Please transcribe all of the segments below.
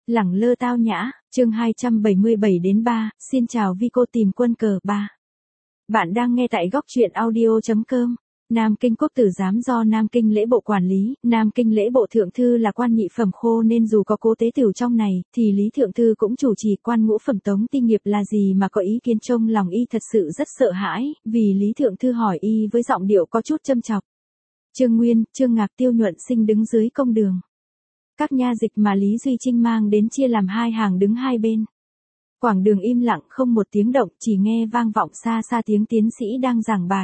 Lẳng lơ tao nhã, chương 277-3, xin chào vi cô tìm quân cờ 3. Bạn đang nghe tại góc truyện audio.com. Nam Kinh Quốc tử giám do Nam Kinh lễ bộ quản lý, Nam Kinh lễ bộ thượng thư là quan nhị phẩm khô nên dù có cố tế tửu trong này, thì Lý Thượng Thư cũng chủ trì. Quan ngũ phẩm Tống Ti Nghiệp là gì mà có ý kiến trong lòng y thật sự rất sợ hãi, vì Lý Thượng Thư hỏi y với giọng điệu có chút châm chọc. Trương Nguyên, Trương Ngạc, Tiêu Nhuận Sinh đứng dưới công đường. Các nha dịch mà Lý Duy Trinh mang đến chia làm hai hàng đứng hai bên. Quảng đường im lặng không một tiếng động, chỉ nghe vang vọng xa xa tiếng tiến sĩ đang giảng bài.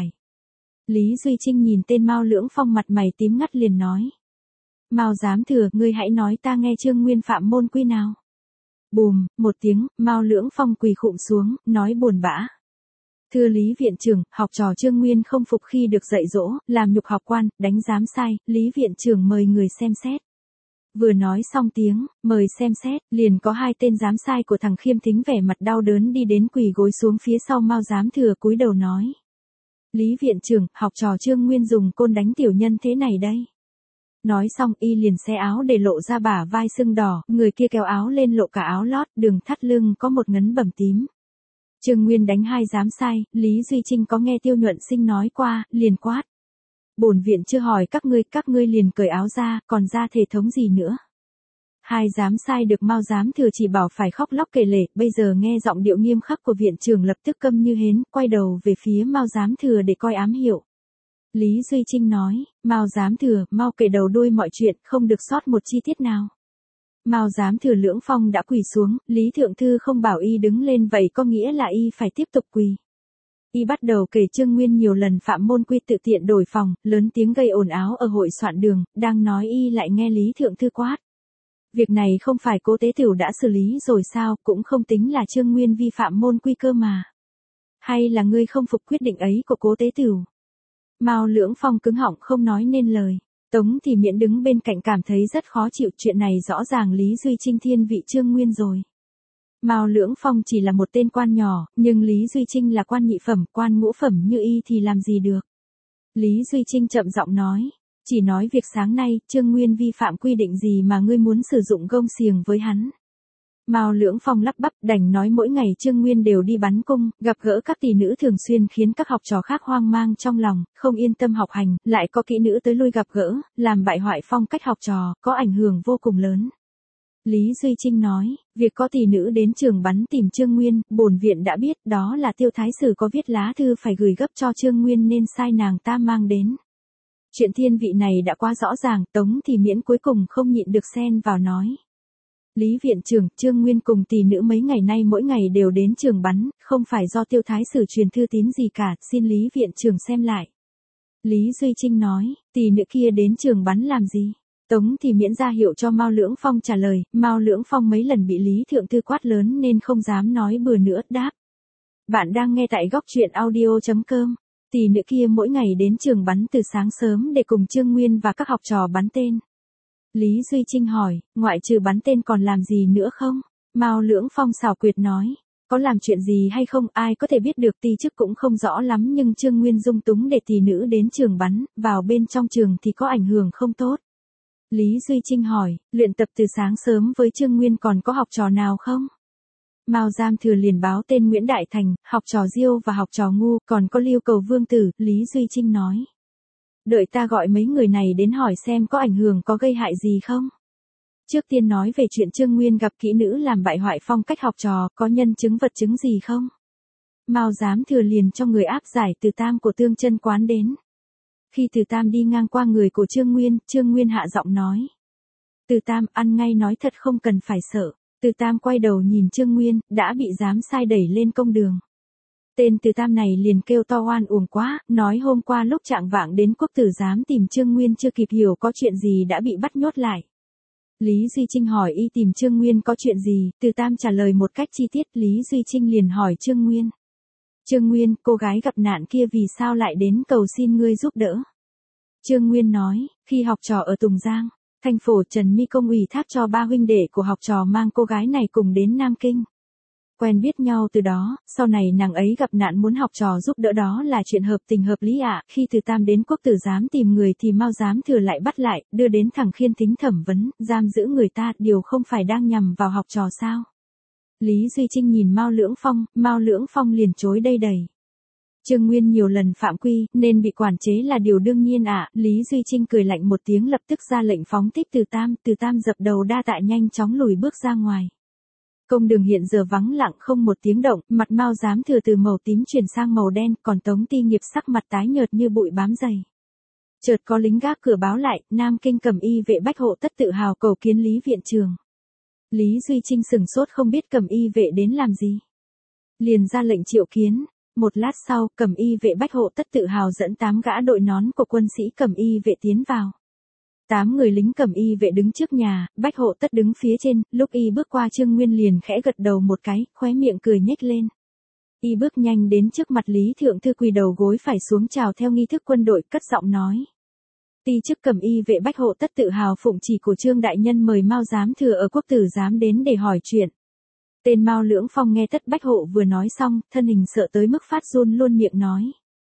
Lý Duy Trinh nhìn tên Mao Lưỡng Phong mặt mày tím ngắt liền nói. Mao giám thừa, ngươi hãy nói ta nghe Trương Nguyên phạm môn quy nào. Bùm, một tiếng, Mao Lưỡng Phong quỳ khụm xuống, nói buồn bã. Thưa Lý Viện Trưởng, học trò Trương Nguyên không phục khi được dạy dỗ, làm nhục học quan, đánh giám sai, Lý Viện Trưởng mời người xem xét. Vừa nói xong tiếng, mời xem xét, liền có hai tên giám sai của thằng Khiêm Thính vẻ mặt đau đớn đi đến quỳ gối xuống phía sau Mao giám thừa cúi đầu nói. Lý Viện Trưởng, học trò Trương Nguyên dùng côn đánh tiểu nhân thế này đây. Nói xong y liền xé áo để lộ ra bả vai sưng đỏ, người kia kéo áo lên lộ cả áo lót, đường thắt lưng có một ngấn bầm tím. Trương Nguyên đánh hai giám sai, Lý Duy Trinh có nghe Tiêu Nhuận Sinh nói qua, liền quát. Bổn viện chưa hỏi các ngươi liền cởi áo ra, còn ra thể thống gì nữa. Hai giám sai được Mao giám thừa chỉ bảo phải khóc lóc kể lể, bây giờ nghe giọng điệu nghiêm khắc của viện trưởng lập tức câm như hến, quay đầu về phía Mao giám thừa để coi ám hiệu. Lý Duy Trinh nói, Mao giám thừa, mau kể đầu đuôi mọi chuyện, không được sót một chi tiết nào. Mao giám thừa Lưỡng Phong đã quỳ xuống, Lý Thượng Thư không bảo y đứng lên vậy có nghĩa là y phải tiếp tục quỳ. Y bắt đầu kể Trương Nguyên nhiều lần phạm môn quy tự tiện đổi phòng, lớn tiếng gây ồn áo ở hội soạn đường, đang nói y lại nghe Lý Thượng Thư quát. Việc này không phải cố tế tửu đã xử lý rồi sao, cũng không tính là Trương Nguyên vi phạm môn quy cơ mà. Hay là ngươi không phục quyết định ấy của cố tế tửu? Mao Lưỡng Phong cứng họng không nói nên lời. Tống thì Miễn đứng bên cạnh cảm thấy rất khó chịu, chuyện này rõ ràng Lý Duy Trinh thiên vị Trương Nguyên rồi. Mao Lưỡng Phong chỉ là một tên quan nhỏ, nhưng Lý Duy Trinh là quan nhị phẩm, quan ngũ phẩm như y thì làm gì được. Lý Duy Trinh chậm giọng nói, chỉ nói việc sáng nay, Trương Nguyên vi phạm quy định gì mà ngươi muốn sử dụng gông xiềng với hắn. Mao Lưỡng Phong lắp bắp đành nói mỗi ngày Trương Nguyên đều đi bắn cung, gặp gỡ các tỷ nữ thường xuyên khiến các học trò khác hoang mang trong lòng, không yên tâm học hành, lại có kỹ nữ tới lui gặp gỡ, làm bại hoại phong cách học trò, có ảnh hưởng vô cùng lớn. Lý Duy Trinh nói, việc có tỷ nữ đến trường bắn tìm Trương Nguyên, bổn viện đã biết, đó là Tiêu Thái Sử có viết lá thư phải gửi gấp cho Trương Nguyên nên sai nàng ta mang đến. Chuyện thiên vị này đã quá rõ ràng, Tống thì Miễn cuối cùng không nhịn được xen vào nói. Lý Viện Trưởng, Trương Nguyên cùng tỷ nữ mấy ngày nay mỗi ngày đều đến trường bắn, không phải do Tiêu Thái Sử truyền thư tín gì cả, xin Lý Viện Trưởng xem lại. Lý Duy Trinh nói, tỷ nữ kia đến trường bắn làm gì? Tống thì Miễn ra hiệu cho Mao Lưỡng Phong trả lời, Mao Lưỡng Phong mấy lần bị Lý Thượng Thư quát lớn nên không dám nói bừa nữa, đáp. Bạn đang nghe tại góc truyện audio.com. Tỷ nữ kia mỗi ngày đến trường bắn từ sáng sớm để cùng Trương Nguyên và các học trò bắn tên. Lý Duy Trinh hỏi, ngoại trừ bắn tên còn làm gì nữa không? Mao Lưỡng Phong xảo quyệt nói, có làm chuyện gì hay không ai có thể biết được, ti chức cũng không rõ lắm nhưng Trương Nguyên dung túng để tỷ nữ đến trường bắn, vào bên trong trường thì có ảnh hưởng không tốt. Lý Duy Trinh hỏi, luyện tập từ sáng sớm với Trương Nguyên còn có học trò nào không? Mao giám thừa liền báo tên Nguyễn Đại Thành, học trò Diêu và học trò Ngu, còn có Lưu Cầu Vương Tử, Lý Duy Trinh nói. Đợi ta gọi mấy người này đến hỏi xem có ảnh hưởng có gây hại gì không? Trước tiên nói về chuyện Trương Nguyên gặp kỹ nữ làm bại hoại phong cách học trò, có nhân chứng vật chứng gì không? Mao giám thừa liền cho người áp giải Từ Tam của Tương Chân Quán đến. Khi Từ Tam đi ngang qua người của Trương Nguyên hạ giọng nói. Từ Tam, ăn ngay nói thật không cần phải sợ. Từ Tam quay đầu nhìn Trương Nguyên, đã bị giám sai đẩy lên công đường. Tên Từ Tam này liền kêu to oan uổng quá, nói hôm qua lúc trạng vạng đến quốc tử giám tìm Trương Nguyên chưa kịp hiểu có chuyện gì đã bị bắt nhốt lại. Lý Duy Trinh hỏi y tìm Trương Nguyên có chuyện gì, Từ Tam trả lời một cách chi tiết, Lý Duy Trinh liền hỏi Trương Nguyên. Trương Nguyên, cô gái gặp nạn kia vì sao lại đến cầu xin ngươi giúp đỡ? Trương Nguyên nói, khi học trò ở Tùng Giang, thành phổ Trần Mi Công ủy thác cho ba huynh đệ của học trò mang cô gái này cùng đến Nam Kinh. Quen biết nhau từ đó, sau này nàng ấy gặp nạn muốn học trò giúp đỡ đó là chuyện hợp tình hợp lý ạ. Khi từ Tam đến Quốc Tử Giám tìm người thì Mao Giám Thừa lại bắt lại, đưa đến thẳng Khiên Thính thẩm vấn, giam giữ người ta, điều không phải đang nhằm vào học trò sao? Lý Duy Trinh nhìn Mao Lưỡng Phong liền chối đây đầy. Trương Nguyên nhiều lần phạm quy, nên bị quản chế là điều đương nhiên ạ. Lý Duy Trinh cười lạnh một tiếng lập tức ra lệnh phóng thích Từ Tam dập đầu đa tạ nhanh chóng lùi bước ra ngoài. Công đường hiện giờ vắng lặng không một tiếng động, mặt Mao Giám Thừa từ màu tím chuyển sang màu đen, còn Tống Ti Nghiệp sắc mặt tái nhợt như bụi bám dày. Chợt có lính gác cửa báo lại, Nam Kinh Cẩm Y vệ Bách Hộ Tất tự hào cầu kiến Lý viện trưởng. Lý Duy Trinh sừng sốt không biết Cẩm Y vệ đến làm gì. Liền ra lệnh triệu kiến. Một lát sau, Cẩm Y vệ Bách Hộ Tất tự hào dẫn 8 gã đội nón của quân sĩ Cẩm Y vệ tiến vào. 8 người lính Cẩm Y vệ đứng trước nhà, Bách Hộ Tất đứng phía trên, lúc y bước qua Trương Nguyên liền khẽ gật đầu một cái, khóe miệng cười nhếch lên. Y bước nhanh đến trước mặt Lý Thượng Thư quỳ đầu gối phải xuống chào theo nghi thức quân đội, cất giọng nói. Ti chức Cẩm Y vệ Bách Hộ Tất tự hào phụng chỉ của Trương đại nhân mời Mao Giám Thừa ở Quốc Tử Giám đến để hỏi chuyện. Tên Mao Lưỡng Phong nghe Tất Bách Hộ vừa nói xong, thân hình sợ tới mức phát run luôn miệng nói.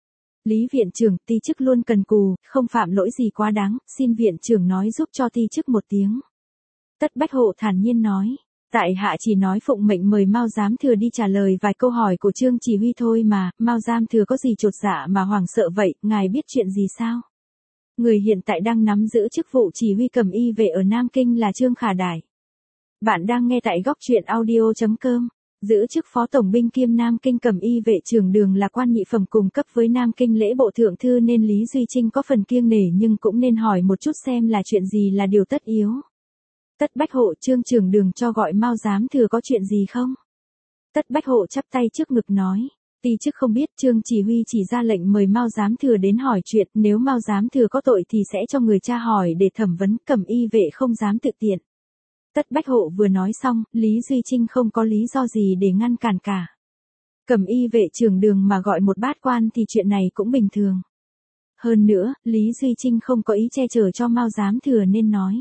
Lý viện trưởng, ti chức luôn cần cù, không phạm lỗi gì quá đáng, xin viện trưởng nói giúp cho ti chức một tiếng. Tất Bách Hộ thản nhiên nói. Tại hạ chỉ nói phụng mệnh mời Mao Giám Thừa đi trả lời vài câu hỏi của Trương chỉ huy thôi mà, Mao Giám Thừa có gì chột dạ mà hoảng sợ vậy, ngài biết chuyện gì sao? Người hiện tại đang nắm giữ chức vụ chỉ huy Cẩm Y vệ ở Nam Kinh là Trương Khả Đài. Bạn đang nghe tại góc truyện audio.com. Giữ chức phó tổng binh kiêm Nam Kinh Cẩm Y vệ trưởng Đường là quan nhị phẩm cùng cấp với Nam Kinh lễ bộ thượng thư nên Lý Duy Trinh có phần kiêng nể nhưng cũng nên hỏi một chút xem là chuyện gì là điều tất yếu. Tất Bách Hộ, Trương trưởng Đường cho gọi Mao Giám Thừa có chuyện gì không? Tất Bách Hộ chắp tay trước ngực nói. Ti chức không biết, Trương chỉ huy chỉ ra lệnh mời Mao Giám Thừa đến hỏi chuyện, nếu Mao Giám Thừa có tội thì sẽ cho người tra hỏi để thẩm vấn, Cẩm Y vệ không dám tự tiện. Tất Bách Hộ vừa nói xong, Lý Duy Trinh không có lý do gì để ngăn cản cả. Cẩm Y vệ trưởng Đường mà gọi một bát quan thì chuyện này cũng bình thường. Hơn nữa, Lý Duy Trinh không có ý che chở cho Mao Giám Thừa nên nói.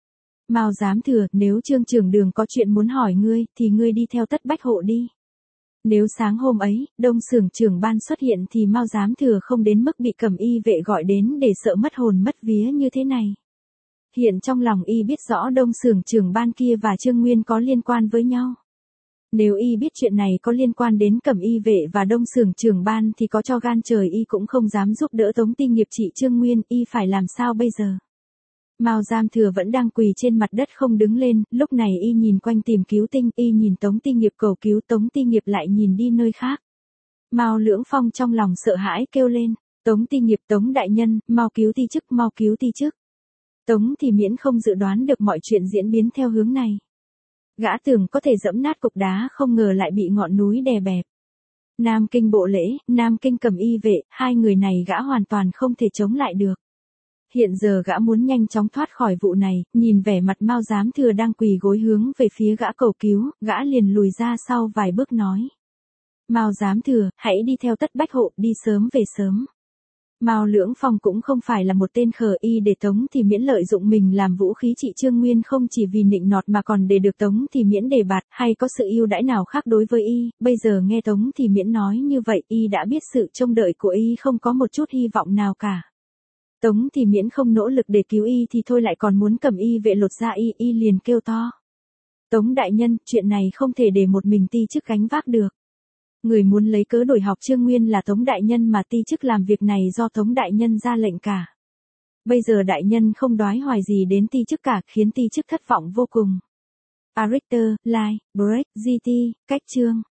Mao Giám Thừa, nếu Trương trưởng Đường có chuyện muốn hỏi ngươi, thì ngươi đi theo Tất Bách Hộ đi. Nếu sáng hôm ấy, Đông Xưởng trưởng ban xuất hiện thì Mao Giám Thừa không đến mức bị Cẩm Y vệ gọi đến để sợ mất hồn mất vía như thế này. Hiện trong lòng y biết rõ Đông Xưởng trưởng ban kia và Trương Nguyên có liên quan với nhau. Nếu y biết chuyện này có liên quan đến Cẩm Y vệ và Đông Xưởng trưởng ban thì có cho gan trời y cũng không dám giúp đỡ Tống Ti Nghiệp trị Trương Nguyên, y phải làm sao bây giờ? Mao Giám Thừa vẫn đang quỳ trên mặt đất không đứng lên, lúc này y nhìn quanh tìm cứu tinh, y nhìn Tống Ti Nghiệp cầu cứu, Tống Ti Nghiệp lại nhìn đi nơi khác. Mao Lưỡng Phong trong lòng sợ hãi kêu lên, Tống Ti Nghiệp, Tống đại nhân, mau cứu ti chức, mau cứu ti chức. Tống thì miễn không dự đoán được mọi chuyện diễn biến theo hướng này. Gã tưởng có thể dẫm nát cục đá không ngờ lại bị ngọn núi đè bẹp. Nam Kinh bộ lễ, Nam Kinh Cẩm Y vệ, hai người này gã hoàn toàn không thể chống lại được. Hiện giờ gã muốn nhanh chóng thoát khỏi vụ này, nhìn vẻ mặt Mao Giám Thừa đang quỳ gối hướng về phía gã cầu cứu, gã liền lùi ra sau vài bước nói. Mao Giám Thừa, hãy đi theo Tất Bách Hộ, đi sớm về sớm. Mao Lưỡng Phong cũng không phải là một tên khờ, y để Tống thì miễn lợi dụng mình làm vũ khí trị Trương Nguyên không chỉ vì nịnh nọt mà còn để được Tống thì miễn đề bạt hay có sự ưu đãi nào khác đối với y, bây giờ nghe Tống thì miễn nói như vậy y đã biết sự trông đợi của y không có một chút hy vọng nào cả. Tống thì miễn không nỗ lực để cứu y thì thôi lại còn muốn Cẩm Y vệ lột ra y liền kêu to. Tống đại nhân, chuyện này không thể để một mình ti chức gánh vác được. Người muốn lấy cớ đổi học Trương Nguyên là Tống đại nhân mà ti chức làm việc này do Tống đại nhân ra lệnh cả. Bây giờ đại nhân không đoái hoài gì đến ti chức cả khiến ti chức thất vọng vô cùng. Richter, Like, Break, GT, cách chương.